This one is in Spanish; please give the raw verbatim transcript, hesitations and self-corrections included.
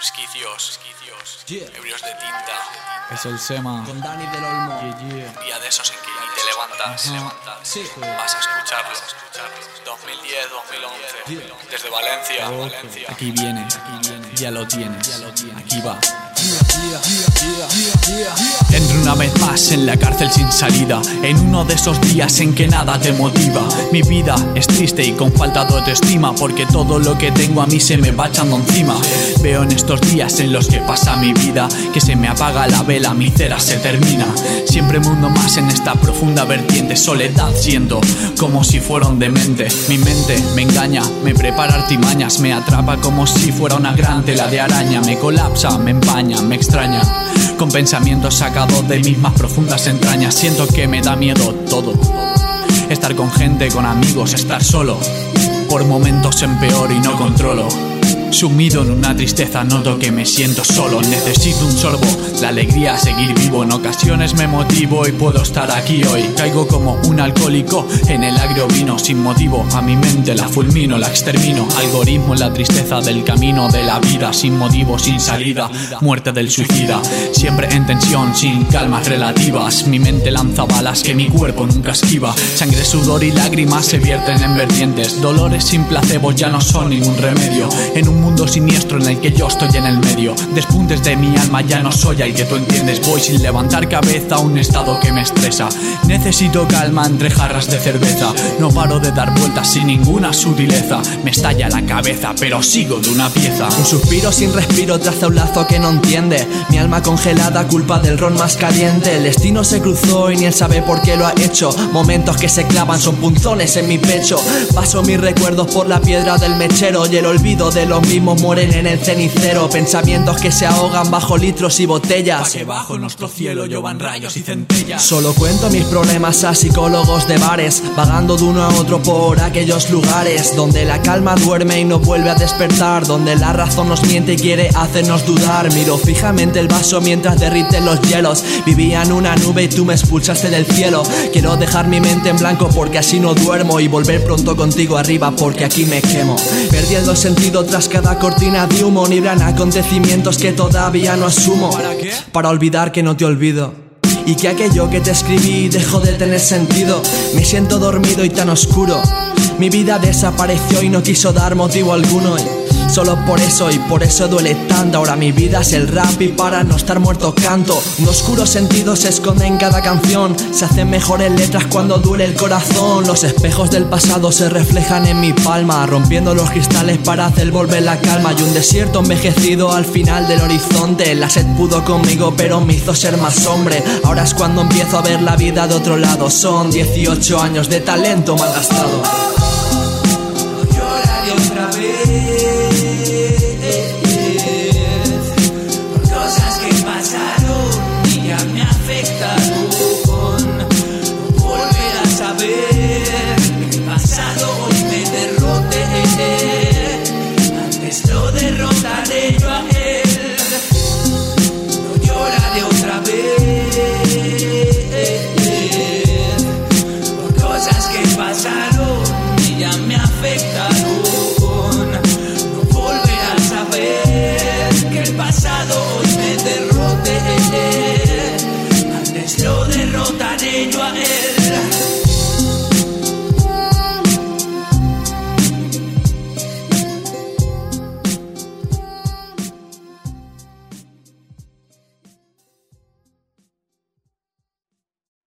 resquicios, Yeah. ebrios de tinta. Es el Sema. Con Dani del Olmo. Yeah, yeah. Un día de esos en que ni te levantas, Ajá. levantas. Sí. Vas a escucharlos. dos mil diez, dos mil once. Yeah. Desde Valencia, Ok. Valencia. Aquí viene, aquí viene, ya lo tienes, aquí va. Entro una vez más en la cárcel sin salida, en uno de esos días en que nada te motiva. Mi vida es triste y con falta de autoestima, porque todo lo que tengo a mí se me va echando encima. Veo en estos días en los que pasa mi vida que se me apaga la vela, mi cera se termina. Siempre me hundo más en esta profunda vertiente, soledad siento como si fuera un demente. Mi mente me engaña, me prepara artimañas, me atrapa como si fuera una gran tela de araña. Me colapsa, me empaña, me extraña, con pensamientos sacados de mis más profundas entrañas. Siento que me da miedo todo, estar con gente, con amigos, estar solo. Por momentos empeoro y no controlo. Sumido en una tristeza noto que me siento solo. Necesito un sorbo, la alegría, seguir vivo. En ocasiones me motivo y puedo estar aquí hoy. Caigo como un alcohólico en el agrio vino. Sin motivo a mi mente la fulmino, la extermino. Algoritmo en la tristeza del camino de la vida. Sin motivo, sin salida, muerte del suicida. Siempre en tensión, sin calmas relativas. Mi mente lanza balas que mi cuerpo nunca esquiva. Sangre, sudor y lágrimas se vierten en vertientes. Dolores sin placebo ya no son ningún remedio. En un mundo siniestro en el que yo estoy en el medio. Despuntes de mi alma, ya no soy el que tú entiendes. Voy sin levantar cabeza a un estado que me estresa. Necesito calma entre jarras de cerveza. No paro de dar vueltas sin ninguna sutileza. Me estalla la cabeza pero sigo de una pieza. Un suspiro sin respiro traza un lazo que no entiende. Mi alma congelada, culpa del ron más caliente. El destino se cruzó y ni él sabe por qué lo ha hecho. Momentos que se clavan son punzones en mi pecho. Paso mis recuerdos por la piedra del mechero y el olvido de los mismos mueren en el cenicero. Pensamientos que se ahogan bajo litros y botellas. Pa' que bajo nuestro cielo llovan rayos y centellas. Solo cuento mis problemas a psicólogos de bares, vagando de uno a otro por aquellos lugares donde la calma duerme y no vuelve a despertar, donde la razón nos miente y quiere hacernos dudar. Miro fijamente el vaso mientras derriten los hielos. Vivía en una nube y tú me expulsaste del cielo. Quiero dejar mi mente en blanco porque así no duermo y volver pronto contigo arriba porque aquí me quemo. Perdiendo el sentido tras cada cortina de humo. Nibran acontecimientos que todavía no asumo. ¿Para qué? Para olvidar que no te olvido y que aquello que te escribí dejó de tener sentido. Me siento dormido y tan oscuro. Mi vida desapareció y no quiso dar motivo alguno. Y solo por eso y por eso duele tanto. Ahora mi vida es el rap y para no estar muerto canto. Un oscuro sentido se esconde en cada canción. Se hacen mejores letras cuando duele el corazón. Los espejos del pasado se reflejan en mi palma, rompiendo los cristales para hacer volver la calma. Y un desierto envejecido al final del horizonte. La sed pudo conmigo pero me hizo ser más hombre. Ahora es cuando empiezo a ver la vida de otro lado. Son dieciocho años de talento malgastado. Lloraré otra vez por cosas que pasaron y ya me afectaron. No volver a saber que el pasado hoy me derrote. Antes lo derrotaré yo a él. No lloraré otra vez por cosas que pasaron y ya me afectaron.